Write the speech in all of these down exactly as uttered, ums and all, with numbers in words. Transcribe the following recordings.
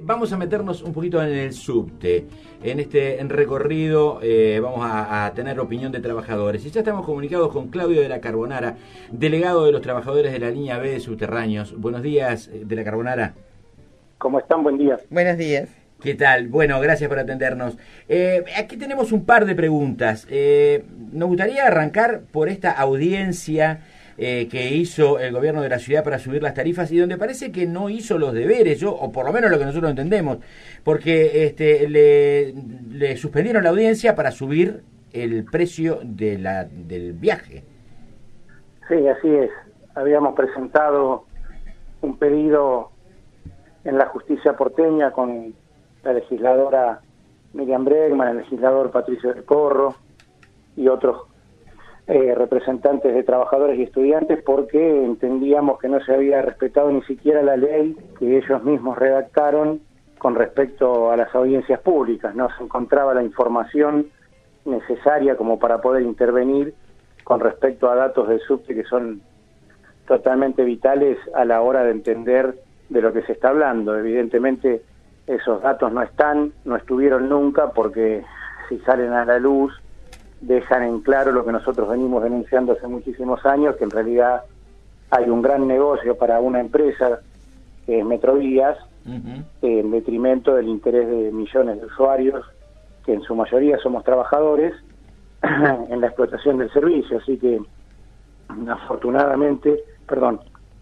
vamos a meternos un poquito en el subte. En este recorrido eh, vamos a, a tener opinión de trabajadores. Y ya estamos comunicados con Claudio de la Carbonara, delegado de los trabajadores de la línea B de subterráneos. Buenos días, de la Carbonara. ¿Cómo están? Buen día. Buenos días. ¿Qué tal? Bueno, gracias por atendernos. Eh, aquí tenemos un par de preguntas. Eh, nos gustaría arrancar por esta audiencia eh, que hizo el gobierno de la ciudad para subir las tarifas y donde parece que no hizo los deberes, yo, o por lo menos lo que nosotros entendemos, porque este, le, le suspendieron la audiencia para subir el precio de la, del viaje. Sí, así es. Habíamos presentado un pedido en la justicia porteña con la legisladora Miriam Bregman, el legislador Patricio del Corro y otros eh, representantes de trabajadores y estudiantes, porque entendíamos que no se había respetado ni siquiera la ley que ellos mismos redactaron con respecto a las audiencias públicas. No se encontraba la información necesaria como para poder intervenir con respecto a datos del subte que son totalmente vitales a la hora de entender de lo que se está hablando. Evidentemente esos datos no están, no estuvieron nunca, porque si salen a la luz dejan en claro lo que nosotros venimos denunciando hace muchísimos años, que en realidad hay un gran negocio para una empresa que es Metrovías, uh-huh. eh, en detrimento del interés de millones de usuarios, que en su mayoría somos trabajadores, en la explotación del servicio. Así que afortunadamente, perdón,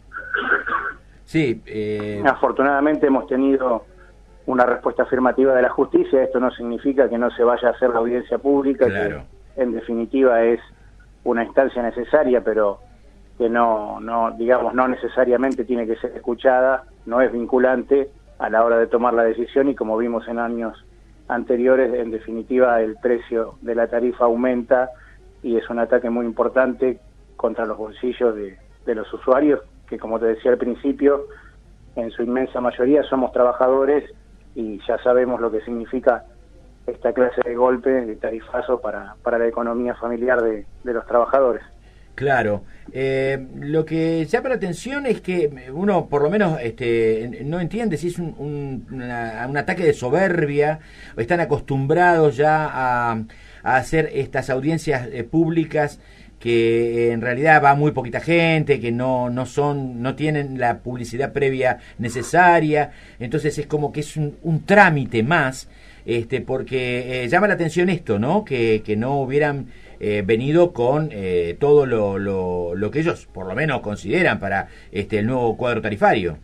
sí, eh... afortunadamente hemos tenido una respuesta afirmativa de la justicia. Esto no significa que no se vaya a hacer la audiencia pública, claro, que en definitiva es una instancia necesaria, pero que no, no, digamos, no necesariamente tiene que ser escuchada, no es vinculante a la hora de tomar la decisión, y como vimos en años anteriores, en definitiva el precio de la tarifa aumenta y es un ataque muy importante contra los bolsillos de, de los usuarios, que como te decía al principio, en su inmensa mayoría somos trabajadores y ya sabemos lo que significa esta clase de golpe, de tarifazo para, para la economía familiar de, de los trabajadores. Claro. Eh, lo que llama la atención es que uno por lo menos este, no entiende si es un, un, una, un ataque de soberbia, o están acostumbrados ya a, a hacer estas audiencias eh, públicas que en realidad va muy poquita gente, que no no son no tienen la publicidad previa necesaria, entonces es como que es un, un trámite más, este porque eh, llama la atención esto, ¿no? Que, que no hubieran eh, venido con eh, todo lo, lo, lo que ellos por lo menos consideran para este el nuevo cuadro tarifario.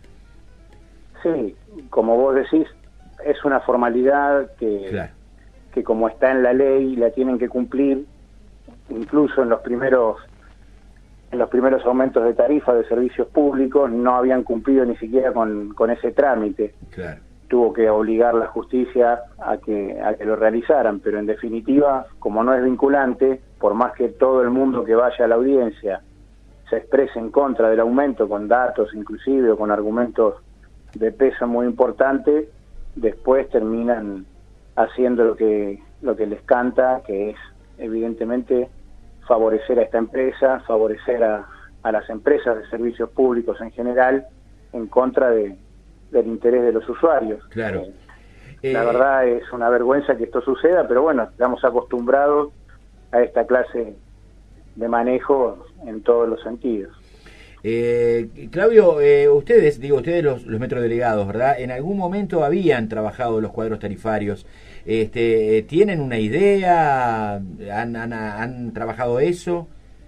Sí, como vos decís, es una formalidad que, claro, que como está en la ley la tienen que cumplir. Incluso en los primeros en los primeros aumentos de tarifa de servicios públicos no habían cumplido ni siquiera con, con ese trámite. Claro. Tuvo que obligar la justicia a que a que lo realizaran, pero en definitiva, como no es vinculante, por más que todo el mundo que vaya a la audiencia se exprese en contra del aumento con datos inclusive o con argumentos de peso muy importante, después terminan haciendo lo que lo que les canta, que es evidentemente favorecer a esta empresa, favorecer a, a las empresas de servicios públicos en general, en contra de, del interés de los usuarios. Claro. Eh, eh, la verdad es una vergüenza que esto suceda, pero bueno, estamos acostumbrados a esta clase de manejo en todos los sentidos. Eh, Claudio, eh, ustedes, digo ustedes los, los metrodelegados, ¿verdad? En algún momento habían trabajado los cuadros tarifarios. Este, ¿tienen una idea? ¿Han, han, han trabajado eso?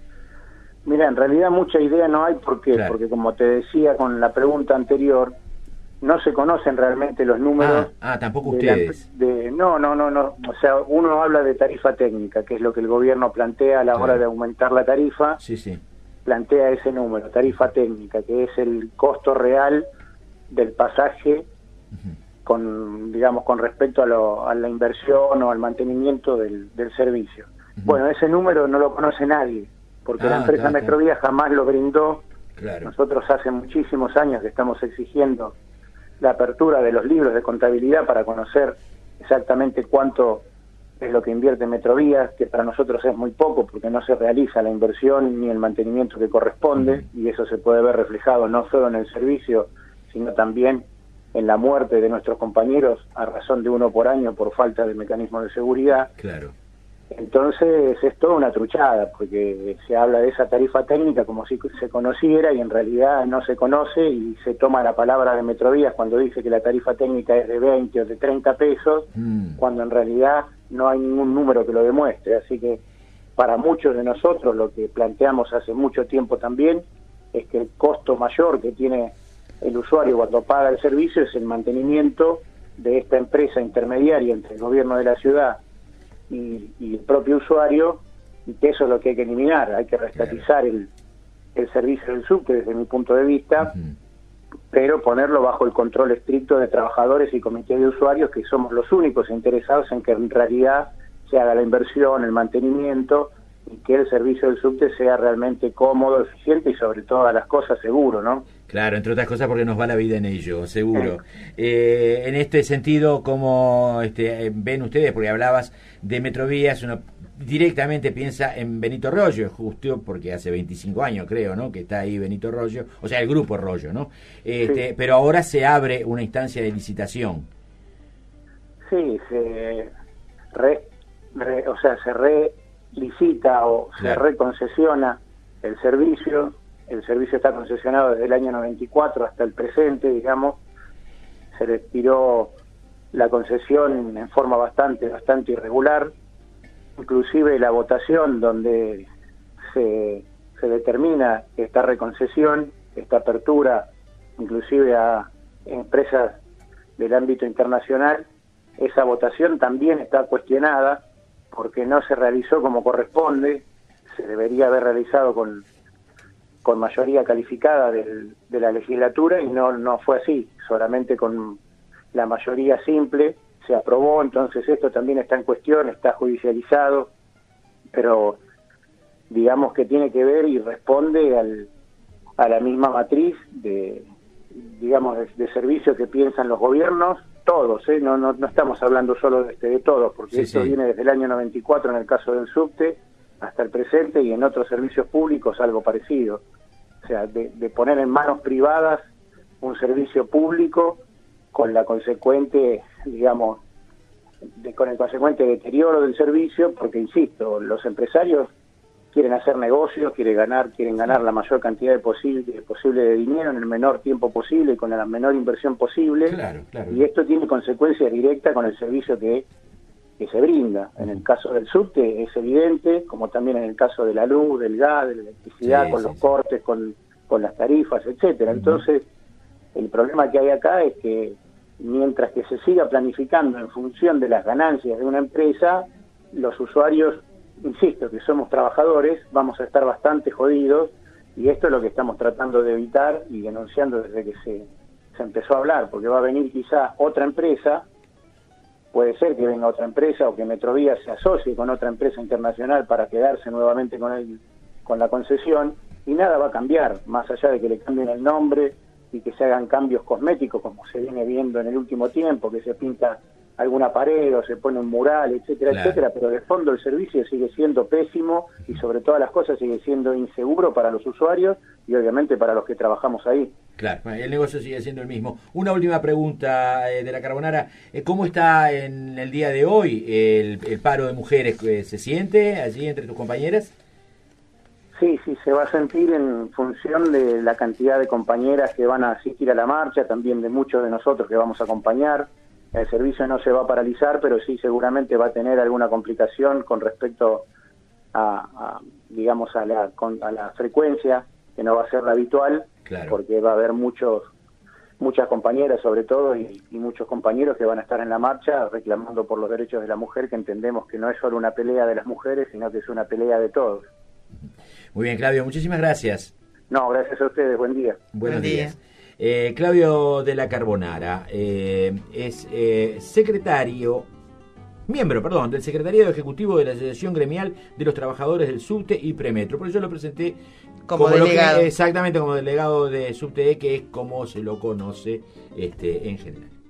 Mira, en realidad mucha idea no hay, porque claro, porque como te decía con la pregunta anterior, no se conocen realmente los números. Ah, ah tampoco de ustedes. La, de, no, no, no, no. O sea, uno habla de tarifa técnica, que es lo que el gobierno plantea a la claro, hora de aumentar la tarifa. Sí, sí. Plantea ese número, tarifa técnica, que es el costo real del pasaje, uh-huh, con, digamos, con respecto a, lo, a la inversión o al mantenimiento del, del servicio. Uh-huh. Bueno, ese número no lo conoce nadie, porque ah, la empresa claro, Metrovías claro, jamás lo brindó. Claro. Nosotros hace muchísimos años que estamos exigiendo la apertura de los libros de contabilidad para conocer exactamente cuánto es lo que invierte Metrovías, que para nosotros es muy poco porque no se realiza la inversión ni el mantenimiento que corresponde, uh-huh, y eso se puede ver reflejado no solo en el servicio, sino también en la muerte de nuestros compañeros a razón de uno por año por falta de mecanismos de seguridad. Claro. Entonces es toda una truchada, porque se habla de esa tarifa técnica como si se conociera y en realidad no se conoce, y se toma la palabra de Metrovías cuando dice que la tarifa técnica es de veinte o de treinta pesos, mm. cuando en realidad no hay ningún número que lo demuestre. Así que para muchos de nosotros lo que planteamos hace mucho tiempo también es que el costo mayor que tiene el usuario cuando paga el servicio es el mantenimiento de esta empresa intermediaria entre el gobierno de la ciudad y, y el propio usuario, y que eso es lo que hay que eliminar. Hay que restatizar el, el servicio del subte desde mi punto de vista, uh-huh. pero ponerlo bajo el control estricto de trabajadores y comité de usuarios, que somos los únicos interesados en que en realidad se haga la inversión, el mantenimiento, y que el servicio del subte sea realmente cómodo, eficiente y sobre todas las cosas seguro, ¿no? Claro, entre otras cosas porque nos va la vida en ello, seguro. Sí. Eh, en este sentido, ¿cómo este, ven ustedes? Porque hablabas de Metrovías, uno directamente piensa en Benito Rollo, justo porque hace veinticinco años creo, ¿no?, que está ahí Benito Rollo, o sea, el grupo Rollo, ¿no? Este, sí. Pero ahora se abre una instancia de licitación. Sí, se re, re, o sea, se relicita o claro. se reconcesiona el servicio. El servicio está concesionado desde el año noventa y cuatro hasta el presente, digamos. Se le expiró la concesión en forma bastante, bastante irregular. Inclusive la votación donde se, se determina esta reconcesión, esta apertura, inclusive a empresas del ámbito internacional, esa votación también está cuestionada porque no se realizó como corresponde. Se debería haber realizado con con mayoría calificada del, de la legislatura, y no no fue así, solamente con la mayoría simple se aprobó. Entonces esto también está en cuestión, está judicializado, pero digamos que tiene que ver y responde al, a la misma matriz de, digamos, de, de servicio que piensan los gobiernos, todos, ¿eh? no, no, no estamos hablando solo de, este, de todos, porque sí, esto sí. viene desde el año noventa y cuatro en el caso del subte, hasta el presente, y en otros servicios públicos algo parecido. O sea, de, de poner en manos privadas un servicio público con la consecuente, digamos, de, con el consecuente deterioro del servicio, porque insisto, los empresarios quieren hacer negocios, quieren ganar, quieren ganar la mayor cantidad de posible, posible de dinero en el menor tiempo posible y con la menor inversión posible. Claro, claro. Y esto tiene consecuencias directas con el servicio que que se brinda. En el caso del subte es evidente, como también en el caso de la luz, del gas, de la electricidad, sí, con sí, los sí. cortes, con, con las tarifas, etcétera. Uh-huh. Entonces, el problema que hay acá es que mientras que se siga planificando en función de las ganancias de una empresa, los usuarios, insisto, que somos trabajadores, vamos a estar bastante jodidos, y esto es lo que estamos tratando de evitar y denunciando desde que se, se empezó a hablar, porque va a venir quizá otra empresa. Puede ser que venga otra empresa o que Metrovías se asocie con otra empresa internacional para quedarse nuevamente con el, con la concesión, y nada va a cambiar, más allá de que le cambien el nombre y que se hagan cambios cosméticos como se viene viendo en el último tiempo, que se pinta alguna pared o se pone un mural, etcétera, claro. etcétera, pero de fondo el servicio sigue siendo pésimo y sobre todas las cosas sigue siendo inseguro para los usuarios y obviamente para los que trabajamos ahí. Claro, el negocio sigue siendo el mismo. Una última pregunta eh, de la Carbonara. ¿Cómo está en el día de hoy el, el paro de mujeres? ¿Se siente allí entre tus compañeras? Sí, sí, se va a sentir en función de la cantidad de compañeras que van a asistir a la marcha, también de muchos de nosotros que vamos a acompañar. El servicio no se va a paralizar, pero sí seguramente va a tener alguna complicación con respecto a, a digamos, a la, con, a la frecuencia, que no va a ser la habitual. Claro. Porque va a haber muchos, muchas compañeras sobre todo y, y muchos compañeros que van a estar en la marcha reclamando por los derechos de la mujer, que entendemos que no es solo una pelea de las mujeres, sino que es una pelea de todos. Muy bien, Claudio, muchísimas gracias. No, gracias a ustedes, buen día. Buenos buen días. Día. Eh, Claudio de la Carbonara eh, es eh, secretario... Miembro, perdón, del Secretariado Ejecutivo de la Asociación Gremial de los Trabajadores del Subte y Premetro. Por eso lo presenté como, como delegado. Lo que, exactamente como delegado de Subte, que es como se lo conoce este, en general.